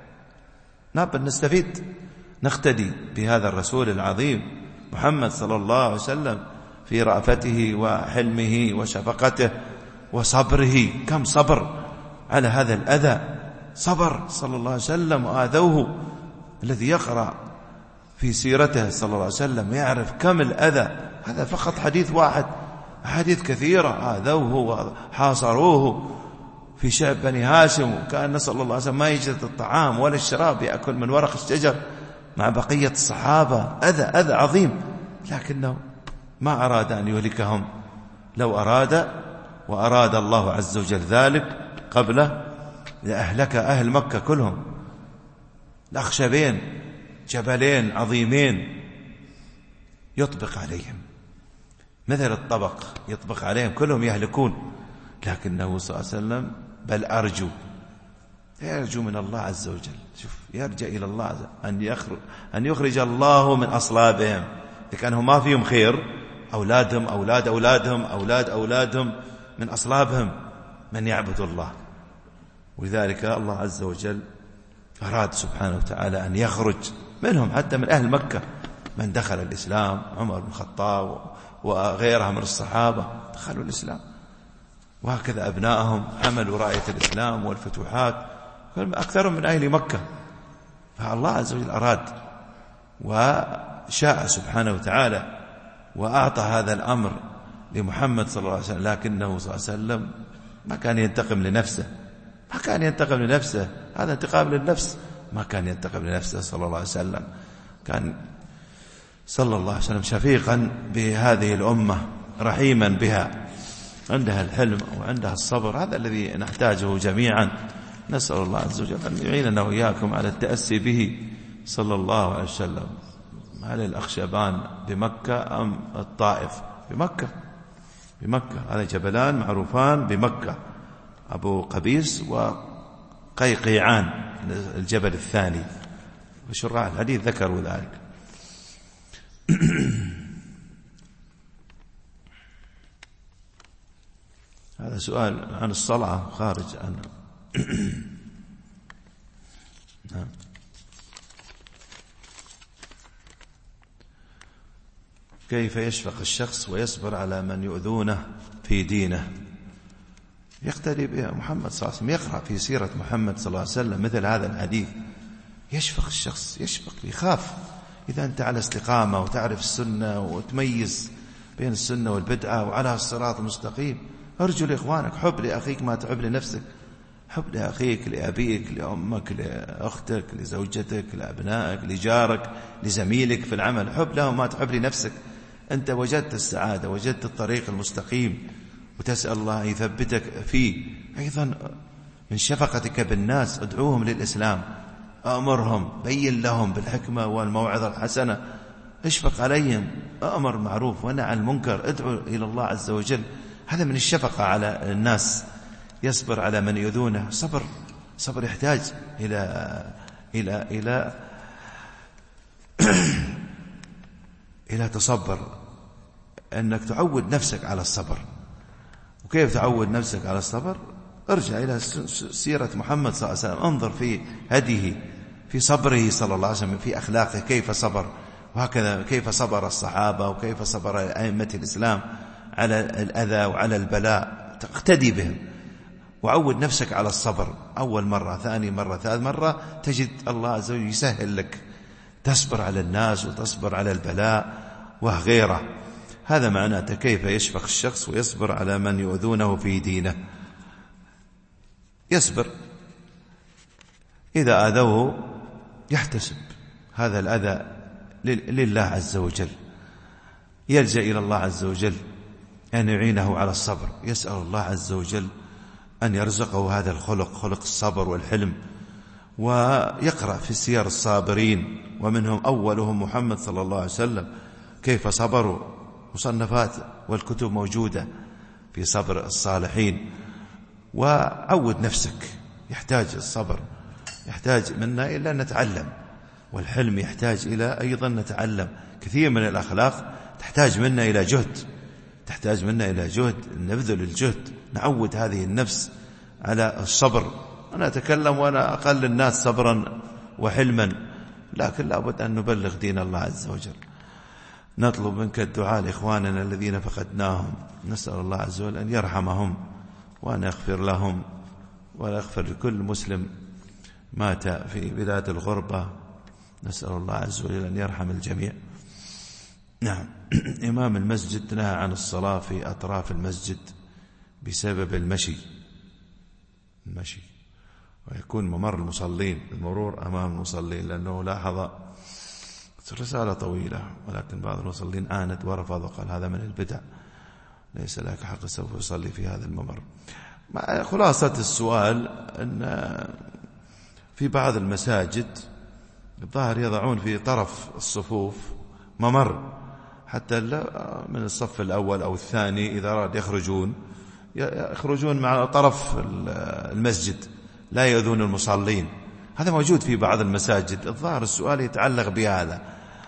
لابد نستفيد، نقتدي بهذا الرسول العظيم محمد صلى الله عليه وسلم في رأفته وحلمه وشفقته وصبره. كم صبر على هذا الأذى، صبر صلى الله عليه وسلم وآذوه. الذي يقرأ في سيرته صلى الله عليه وسلم يعرف كم الأذى. هذا فقط حديث واحد، حديث كثيرة. آذوه وحاصروه في شعب بني هاشم، وكان صلى الله عليه وسلم ما يجد الطعام ولا الشراب، يأكل من ورق الشجر مع بقية الصحابة. أذى أذى عظيم، لكنه ما أراد أن يهلكهم. لو أراد وأراد الله عز وجل ذلك قبله لأهلك أهل مكة كلهم. الأخشبين جبلين عظيمين يطبق عليهم، مثل الطبق يطبق عليهم كلهم يهلكون، لكنه صلى الله عليه وسلم بل أرجو يرجو من الله عز وجل. شوف، يرجع إلى الله عز وجل أن يخرج, أن يخرج الله من أصلابهم. إذا كانوا ما فيهم خير، أولادهم أولاد أولادهم أولاد أولادهم من أصلابهم من يعبد الله. ولذلك الله عز وجل أراد سبحانه وتعالى أن يخرج منهم، حتى من أهل مكة من دخل الإسلام، عمر بن الخطاب وغيرها من الصحابة دخلوا الإسلام، وهكذا أبنائهم حملوا راية الإسلام والفتوحات، أكثرهم من أهل مكة. فالله عز وجل أراد وشاء سبحانه وتعالى وأعطى هذا الأمر لمحمد صلى الله عليه وسلم، لكنه صلى الله عليه وسلم ما كان ينتقم لنفسه، ما كان ينتقم لنفسه، هذا انتقام للنفس. ما كان ينتقم لنفسه صلى الله عليه وسلم، كان صلى الله عليه وسلم شفيقا بهذه الأمة، رحيما بها، عندها الحلم وعندها الصبر. هذا الذي نحتاجه جميعا. نسأل الله عز وجل أن يعيننا وإياكم على التأسي به صلى الله عليه وسلم. هل الأخشبان بمكة أم الطائف؟ بمكة، بمكة. هذا جبلان معروفان بمكة، أبو قبيس وقيقيعان الجبل الثاني، وشراح الحديث ذكروا ذلك. هذا سؤال عن الصلاة خارج عن نعم. كيف يشفق الشخص ويصبر على من يؤذونه في دينه؟ يقتدي بها محمد صلى الله عليه وسلم، يقرأ في سيرة محمد صلى الله عليه وسلم مثل هذا الحديث. يشفق الشخص، يشفق، يخاف. إذا أنت على استقامة وتعرف السنة وتميز بين السنة والبدعة وعلى الصراط المستقيم، أرجو لإخوانك، حب لأخيك ما تحب لنفسك، حب لأخيك، لأبيك، لأمك، لأختك، لزوجتك، لأبنائك، لجارك، لزميلك في العمل، حب لهم ما تحب لنفسك. أنت وجدت السعادة، وجدت الطريق المستقيم، وتسأل الله يثبتك فيه. أيضا من شفقتك بالناس ادعوهم للإسلام، أمرهم، بين لهم بالحكمة والموعظة الحسنة، اشفق عليهم، أمر معروف ونهى عن المنكر، ادعو إلى الله عز وجل. هذا من الشفقة على الناس. يصبر على من يؤذونه، صبر صبر يحتاج إلى إلى إلى إلى تصبر، أنك تعود نفسك على الصبر. وكيف تعود نفسك على الصبر؟ ارجع إلى سيرة محمد صلى الله عليه وسلم، انظر في هديه، في صبره صلى الله عليه وسلم، في أخلاقه كيف صبر، وهكذا كيف صبر الصحابة وكيف صبر أئمة الإسلام على الأذى وعلى البلاء. اقتدي بهم وعود نفسك على الصبر. أول مرة، ثاني مرة، ثالث مرة، تجد الله عز وجل يسهل لك، تصبر على الناس وتصبر على البلاء وغيره. هذا معناته كيف يشفق الشخص ويصبر على من يؤذونه في دينه. يصبر، إذا آذوه يحتسب هذا الأذى لله عز وجل، يلجأ إلى الله عز وجل أن يعينه على الصبر، يسأل الله عز وجل أن يرزقه هذا الخلق، خلق الصبر والحلم، ويقرأ في سير الصابرين، ومنهم أولهم محمد صلى الله عليه وسلم كيف صبروا. مصنفات والكتب موجودة في صبر الصالحين. وعود نفسك، يحتاج الصبر يحتاج منا إلى أن نتعلم، والحلم يحتاج إلى أيضا نتعلم. كثير من الأخلاق تحتاج منا إلى جهد، تحتاج منا إلى جهد، نبذل الجهد، نعود هذه النفس على الصبر. أنا أتكلم وأنا أقل الناس صبرا وحلما، لكن لابد أن نبلغ دين الله عز وجل. نطلب منك الدعاء لإخواننا الذين فقدناهم، نسأل الله عز وجل أن يرحمهم وأن يغفر لهم، ويغفر لكل مسلم مات في بلاد الغربة. نسأل الله عز وجل أن يرحم الجميع. نعم. إمام المسجد نهى عن الصلاة في أطراف المسجد بسبب المشي المشي ويكون ممر المصلين، المرور أمام المصلين، لأنه لاحظ رسالة طويلة، ولكن بعض المصلين عاند ورفض وقال هذا من البدع، ليس لك حق سوف يصلي في هذا الممر. خلاصة السؤال أن في بعض المساجد الظاهر يضعون في طرف الصفوف ممر، حتى من الصف الأول أو الثاني إذا أراد يخرجون يخرجون مع طرف المسجد، لا يؤذون المصلين. هذا موجود في بعض المساجد. الظاهر السؤال يتعلق بهذا.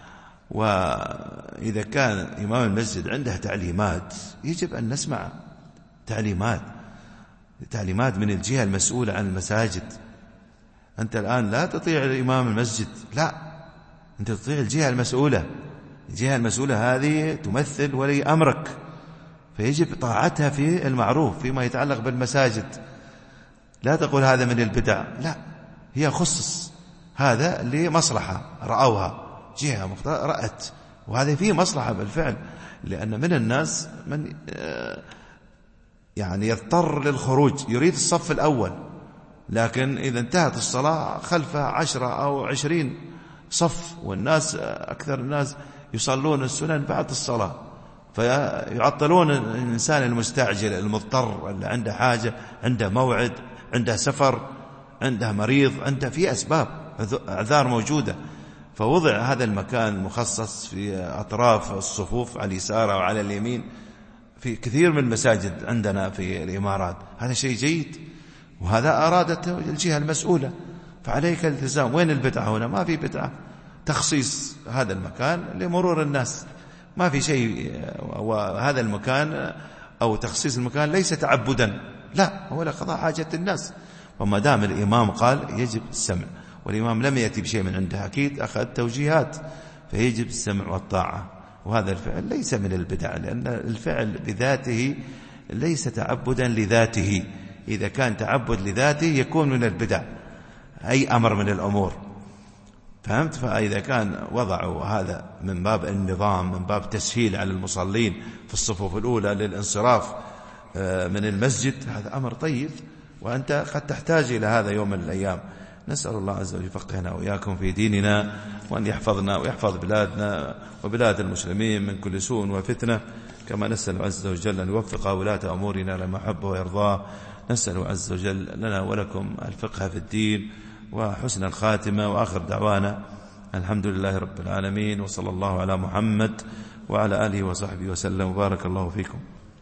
وإذا كان إمام المسجد عنده تعليمات يجب أن نسمع تعليمات تعليمات من الجهة المسؤولة عن المساجد. أنت الآن لا تطيع الإمام المسجد، لا، أنت تطيع الجهة المسؤولة. الجهة المسؤولة هذه تمثل ولي أمرك، فيجب طاعتها في المعروف فيما يتعلق بالمساجد. لا تقول هذا من البدع، لا، هي خصص هذا لمصلحة رأوها، جهة مختارة رأت، وهذا فيه مصلحة بالفعل، لأن من الناس من يعني يضطر للخروج، يريد الصف الأول، لكن إذا انتهت الصلاة خلفه عشرة أو عشرين صف، والناس أكثر الناس يصلون السنن بعد الصلاة، فيعطلون الإنسان المستعجل المضطر اللي عنده حاجة، عنده موعد، عنده سفر، عنده مريض، عنده في أسباب أعذار موجودة. فوضع هذا المكان المخصص في أطراف الصفوف على اليسار وعلى اليمين في كثير من المساجد عندنا في الإمارات. هذا شيء جيد، وهذا أرادته الجهة المسؤولة، فعليك الالتزام. وين البدعة هنا؟ ما في بدعة، تخصيص هذا المكان لمرور الناس، ما في شيء. وهذا المكان أو تخصيص المكان ليس تعبدا، لا، هو لقضاء حاجة الناس. وما دام الإمام قال يجب السمع، والإمام لم يأتي بشيء من عنده، أكيد أخذ توجيهات، فيجب السمع والطاعة. وهذا الفعل ليس من البدع، لأن الفعل بذاته ليس تعبدا لذاته. إذا كان تعبد لذاته يكون من البدع، أي أمر من الأمور، فهمت؟ فإذا كان وضعوا هذا من باب النظام، من باب تسهيل على المصلين في الصفوف الأولى للانصراف من المسجد، هذا أمر طيب، وأنت قد تحتاج إلى هذا يوم من الأيام. نسأل الله عز وجل يفقهنا وإياكم في ديننا، وأن يحفظنا ويحفظ بلادنا وبلاد المسلمين من كل سوء وفتنة، كما نسأل عز وجل أن يوفق ولاة أمورنا لما حب ويرضاه. نسأل عز وجل لنا ولكم الفقه في الدين وحسن الخاتمة، وآخر دعوانا الحمد لله رب العالمين، وصلى الله على محمد وعلى آله وصحبه وسلم، وبارك الله فيكم.